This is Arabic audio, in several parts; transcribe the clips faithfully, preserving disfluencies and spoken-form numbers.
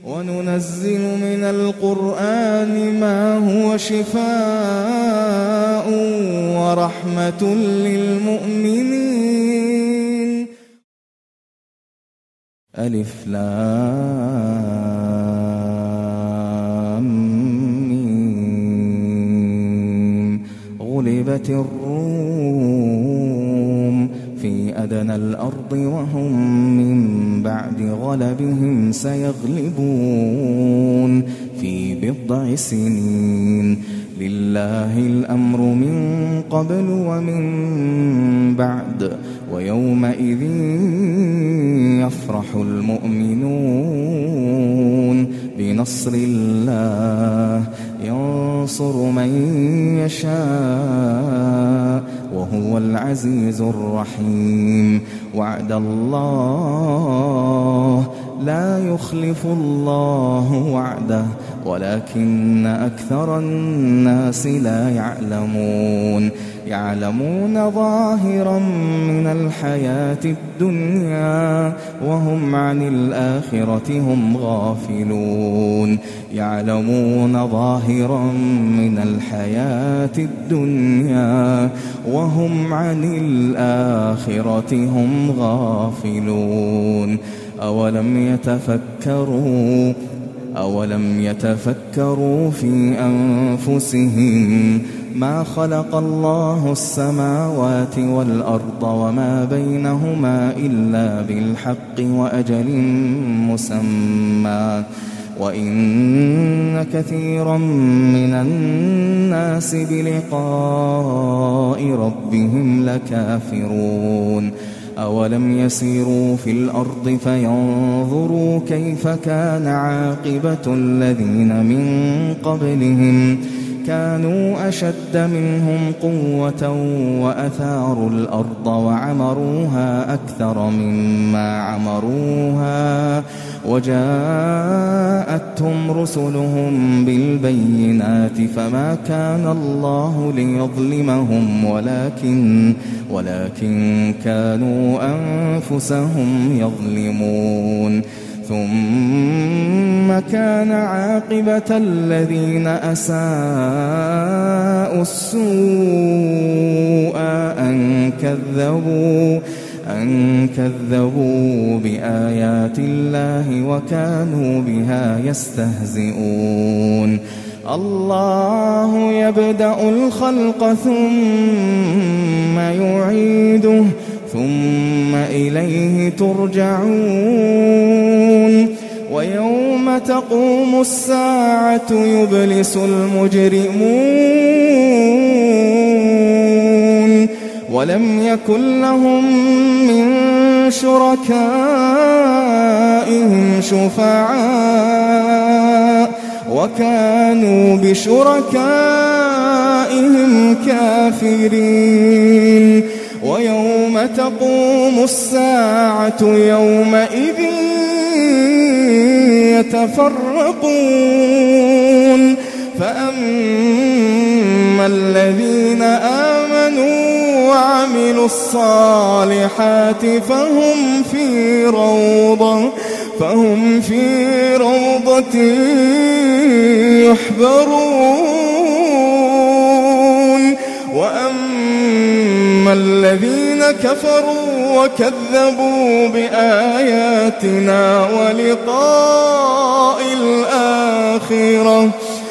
وننزل من القرآن ما هو شفاء ورحمة للمؤمنين. ألف لام ميم. غلبت الروم في أدنى الأرض وهم من بعد غلبهم سيغلبون في بضع سنين. لله الأمر من قبل ومن بعد ويومئذ يفرح المؤمنون بنصر الله ينصر من يشاء وهو العزيز الرحيم. وعد الله لا يخلف الله وعده ولكن أكثر الناس لا يعلمون. يعلمون ظاهرا من الحياة الدنيا وهم عن الآخرة هم غافلون. يعلمون ظاهرا من الحياة الدنيا وهم عن الآخرة هم غافلون. أولم يتفكروا أولم يتفكروا في أنفسهم ما خلق الله السماوات والأرض وما بينهما إلا بالحق وأجل مسمى وإن كثيرا من الناس بلقاء ربهم لكافرون. أولم يسيروا في الأرض فينظروا كيف كان عاقبة الذين من قبلهم كانوا أشد منهم قوة وأثاروا الأرض وعمروها أكثر مما عمروها وجاءتهم رسلهم بالبينات فما كان الله ليظلمهم ولكن ولكن كانوا أنفسهم يظلمون. ثم كان عاقبة الذين أساءوا السوء أن كذبوا أن كذبوا بآيات الله وكانوا بها يستهزئون. الله يبدأ الخلق ثم يعيده ثم إليه ترجعون. ويوم تقوم الساعة يبلس المجرمون ولم يكن لهم من شركائهم شفعاء وكانوا بشركائهم كافرين. ويوم تقوم الساعة يومئذ يتفرقون فأما الذين آمنوا وعملوا الصالحات فهم في روضة فهم في روضة يحبرون. وأما الذين كفروا وكذبوا بآياتنا ولقاء الآخرة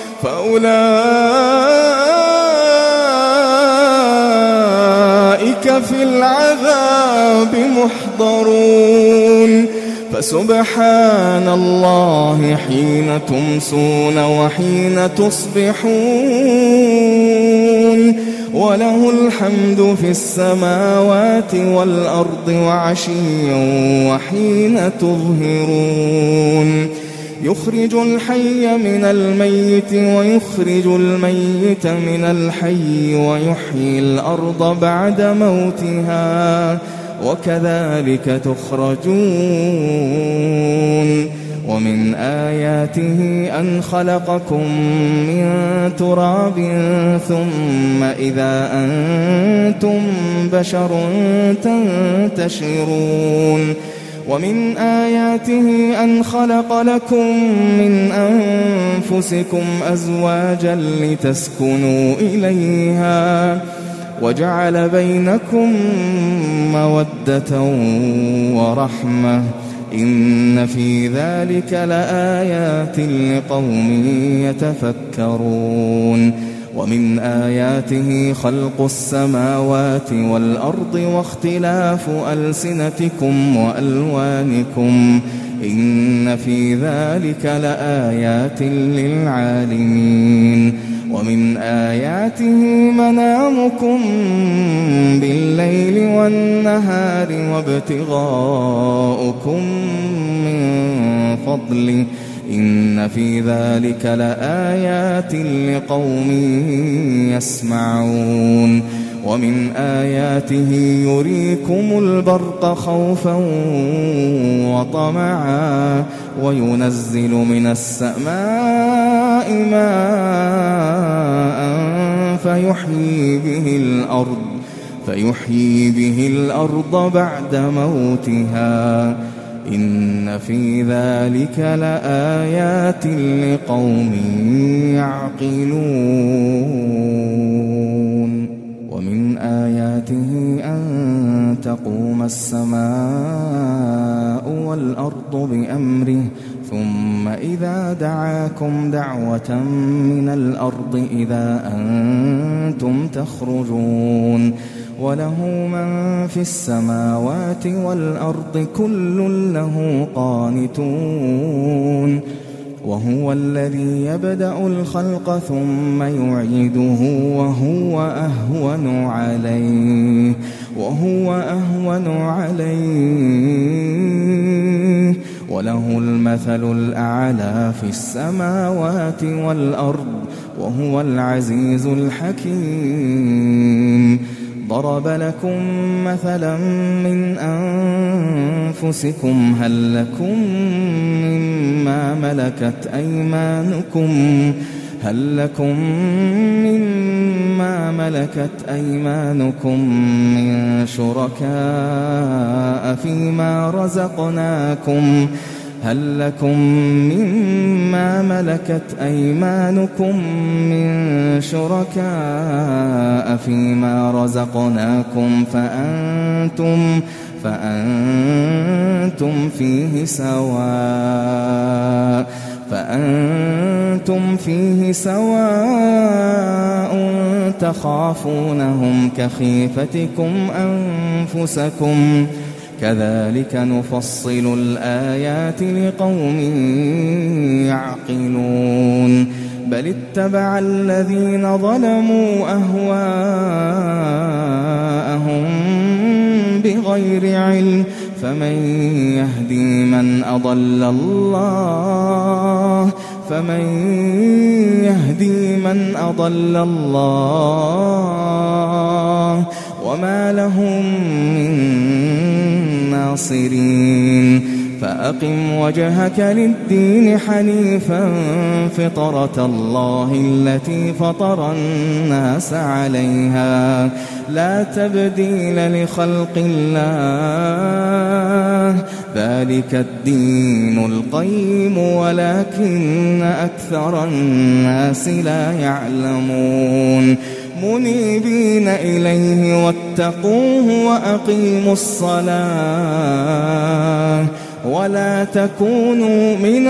فأولئك في العذاب محضرون. فسبحان الله حين تمسون وحين تصبحون وله الحمد في السماوات والأرض وعشيا وحين تظهرون. يخرج الحي من الميت ويخرج الميت من الحي ويحيي الأرض بعد موتها وكذلك تخرجون. ومن آياته أن خلقكم من تراب ثم إذا أنتم بشر تنتشرون. ومن آياته أن خلق لكم من أنفسكم أزواجا لتسكنوا إليها وجعل بينكم مودة ورحمة إن في ذلك لآيات لقوم يتفكرون ومن آياته خلق السماوات والأرض واختلاف ألسنتكم وألوانكم إن في ذلك لآيات للعالمين ومن آياته منامكم بالليل والنهار وابتغاؤكم من فضله إن في ذلك لآيات لقوم يسمعون ومن آياته يريكم البرق خوفا وطمعا وينزل من السماء ماء فيحيي به الأرض فيحيي به الأرض بعد موتها إن في ذلك لآيات لقوم يعقلون ومن آياته أن تقوم السماء والأرض بأمره ثم إذا دعاكم دعوة من الأرض إذا أنتم تخرجون وله من في السماوات والأرض كل له قانتون وهو الذي يبدأ الخلق ثم يعيده وهو أهون عليه وهو أهون عليه وله المثل الأعلى في السماوات والأرض وهو العزيز الحكيم ضرب لكم مثلا من أنفسكم هل لكم مما ملكت أيمانكم هل لكم مما ملكت أيمانكم من شركاء فيما رزقناكم هل لكم مما ملكت أيمانكم من شركاء فيما رزقناكم فأنتم فأنتم فيه سواء فأنتم فيه سواء تخافونهم كخيفتكم أنفسكم كذلك نفصل الآيات لقوم يعقلون بل اتبع الذين ظلموا أهواءهم بغير علم فمن يهدي من أضل الله فمن يهدي من أضل الله وما لهم من ناصرين فأقم وجهك للدين حنيفا فطرة الله التي فطر الناس عليها لا تبديل لخلق الله ذلك الدين القيم ولكن أكثر الناس لا يعلمون منيبين إليه واتقوه وأقيموا الصلاة ولا تكونوا من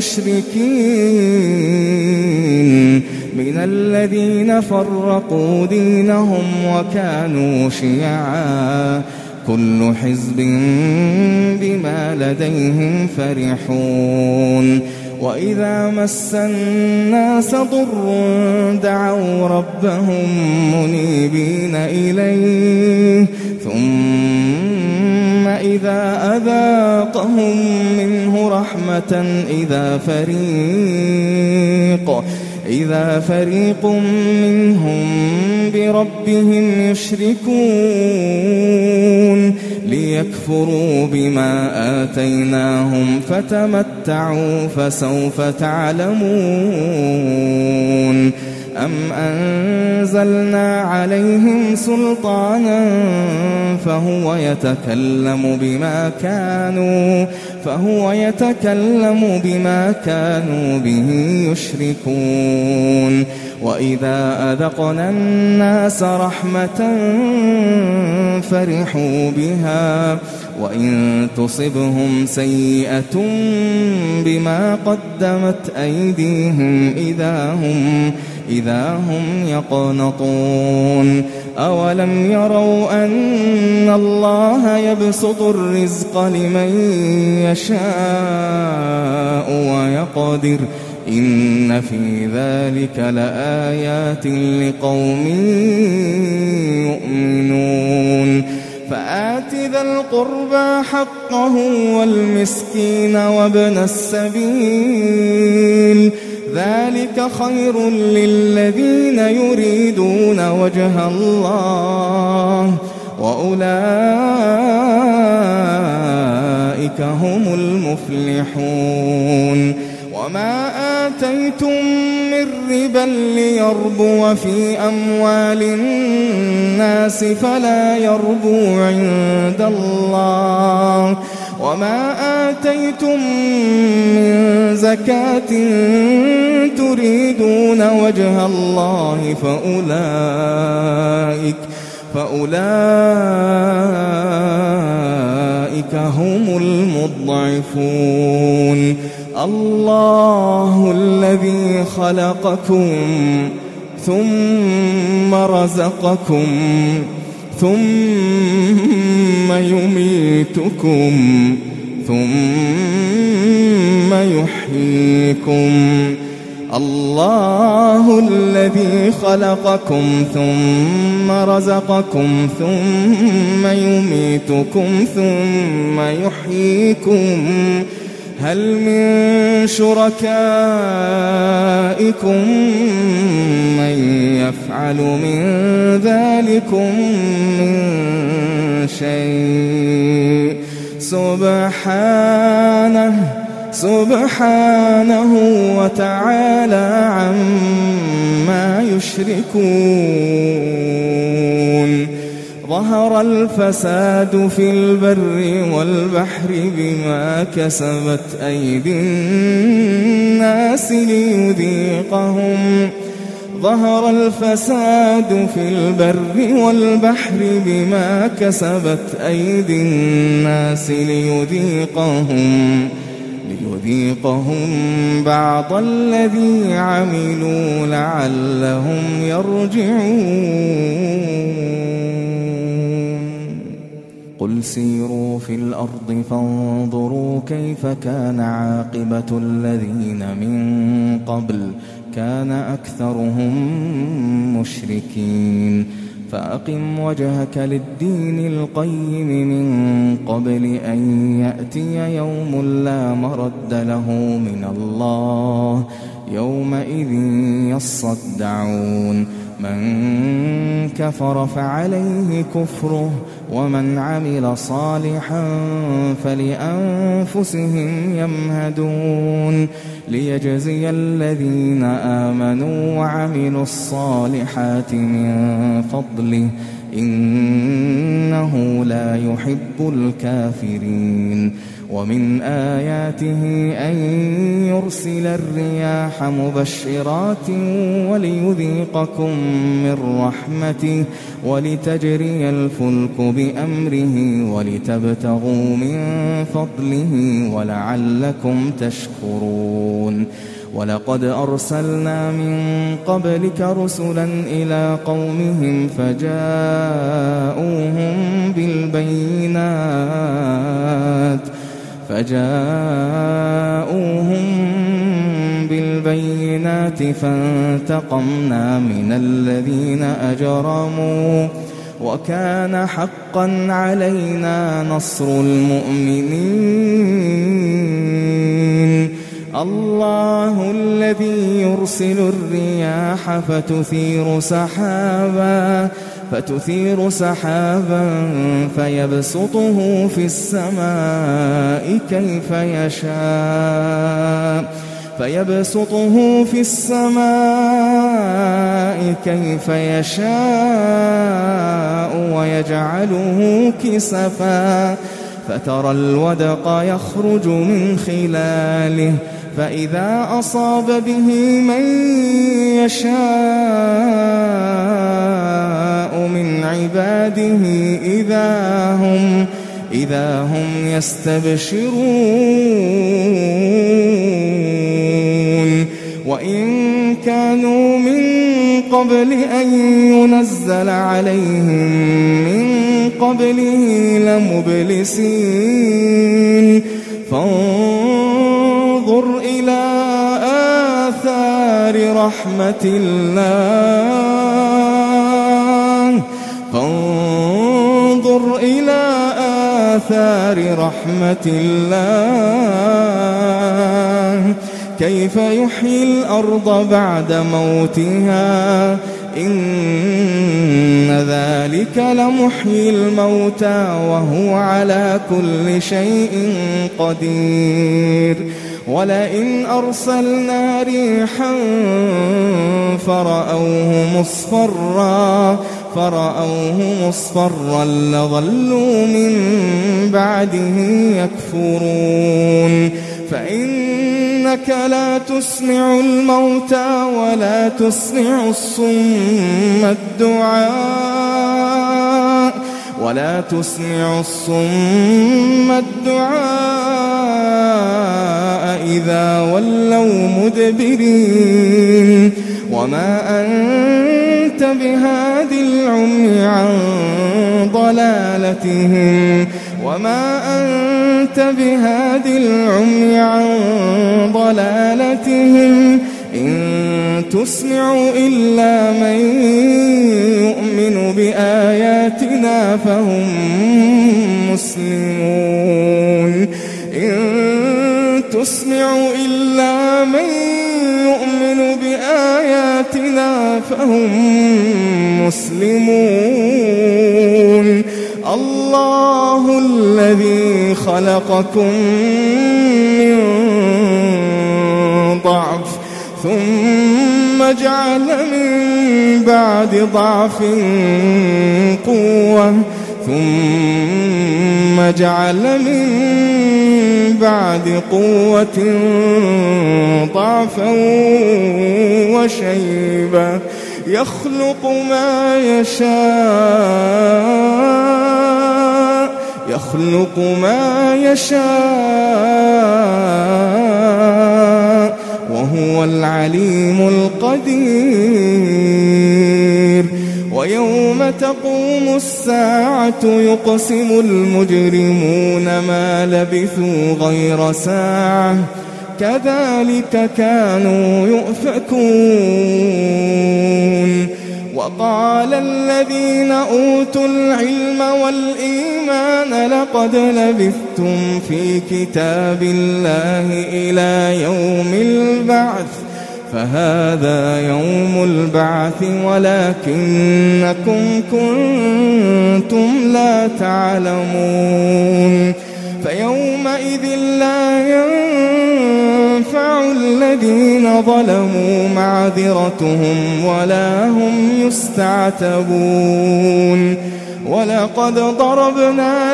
المشركين من الذين فرقوا دينهم وكانوا شيعا كل حزب بما لديهم فرحون وإذا مس الناس ضر دعوا ربهم منيبين إليه ثم إذا أذاقهم منه رحمة إذا فريق إذا فريق منهم بربهم يشركون ليكفروا بما آتيناهم فتمتعوا فسوف تعلمون أم أنزلنا عليهم سلطانا فهو يتكلم بما كانوا فهو يتكلم بما كانوا به يشركون وإذا أذقنا الناس رحمة فرحوا بها وإن تصبهم سيئة بما قدمت أيديهم إذا هم إذا هم يقنطون أولم يروا أن الله يبسط الرزق لمن يشاء ويقدر إن في ذلك لآيات لقوم يؤمنون فآت ذا القربى حقه والمسكين وابن السبيل ذلك خير للذين يريدون وجه الله وأولئك هم المفلحون وما آتيتم من ربا ليربو في أموال الناس فلا يربو عند الله وما آتيتم من زكاة تريدون وجه الله فأولئك فأولئك هم المضعفون الله الذي خلقكم ثم رزقكم ثم يميتكم ثم يحييكم الله الذي خلقكم ثم رزقكم ثم يميتكم ثم يحييكم هل من شركائكم من يفعل من ذلكم من شيء سبحانه سبحانه وتعالى عما يشركون ظهر الفساد في البر والبحر بما كسبت أيدي الناس ليذيقهم ظهر الفساد في البر والبحر بما كسبت أيدي الناس ليذيقهم ليذيقهم بعض الذي عملوا لعلهم يرجعون قل سيروا في الأرض فانظروا كيف كان عاقبة الذين من قبل كان أكثرهم مشركين فأقم وجهك للدين القيم من قبل أن يأتي يوم لا مرد له من الله يومئذ يصدعون من كفر فعليه كفره ومن عمل صالحا فلأنفسهم يمهدون ليجزي الذين آمنوا وعملوا الصالحات من فضله إنه لا يحب الكافرين ومن آياته أن يرسل الرياح مبشرات وليذيقكم من رحمته ولتجري الفلك بأمره ولتبتغوا من فضله ولعلكم تشكرون ولقد أرسلنا من قبلك رسلا إلى قومهم فجاءوهم بالبينات فجاءوهم بالبينات فانتقمنا من الذين أجرموا وكان حقا علينا نصر المؤمنين الله الذي يرسل الرياح فتثير سحابا فتثير سحابا فيبسطه في السماء كيف يشاء فيبسطه في السماء كيف يشاء ويجعله كسفا فترى الودق يخرج من خلاله فإذا أصاب به من يشاء من عباده إذا هم إذا هم يستبشرون وإن كانوا من قبل أن ينزل عليهم من قبله لمبلسين فانظر إلى آثار رحمة الله فانظر إلى آثار رحمة الله كيف يحيي الأرض بعد موتها إن ذلك لمحيي الموتى وهو على كل شيء قدير ولئن أرسلنا ريحا فرأوه مصفرا فرأوه مصفرا لظلوا من بعده يكفرون فإنك لا تسمع الموتى ولا تسمع الصم الدعاء ولا تسمع الصم الدعاء إذا ولوا مدبرين وما أنت بهاد العمي عن ضلالتهم وما أنت بهاد العمي عن ضلالتهم إن تسمع إلا من يؤمن بآياتنا فهم مسلمون إن تسمع إلا من يؤمن بآياتنا فهم مسلمون الله الذي خلقكم من ضعف ثم جعل من بعد ضعف قوة ثم جعل من بعد قوة ضعفا وشيبة يخلق ما يشاء يخلق ما يشاء وهو العليم القدير ويوم تقوم الساعة يقسم المجرمون ما لبثوا غير ساعة كذلك كانوا يؤفكون وقال الذين أوتوا العلم والإيمان لقد لبثتم في كتاب الله إلى يوم البعث فهذا يوم البعث ولكنكم كنتم لا تعلمون فيومئذ لا ينفع الذين ظلموا معذرتهم ولا هم يستعتبون ولقد ضربنا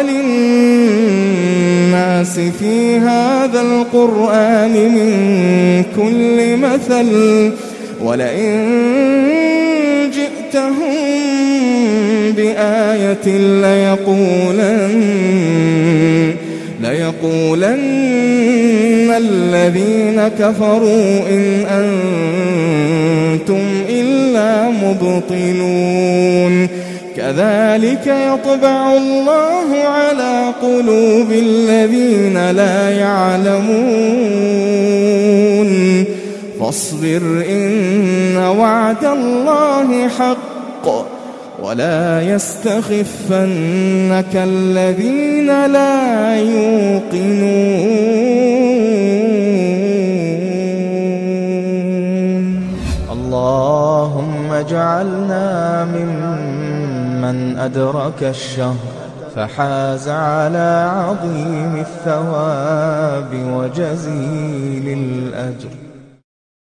للناس في هذا القرآن من كل مثل ولئن جئتهم بآية ليقولن ليقولن الذين كفروا إن أنتم إلا مبطلون كذلك يطبع الله على قلوب الذين لا يعلمون فاصبر إن وعد الله حق ولا يستخفنك الذين لا يوقنون اللهم اجعلنا ممن أدرك الشهر فحاز على عظيم الثواب وجزيل الأجر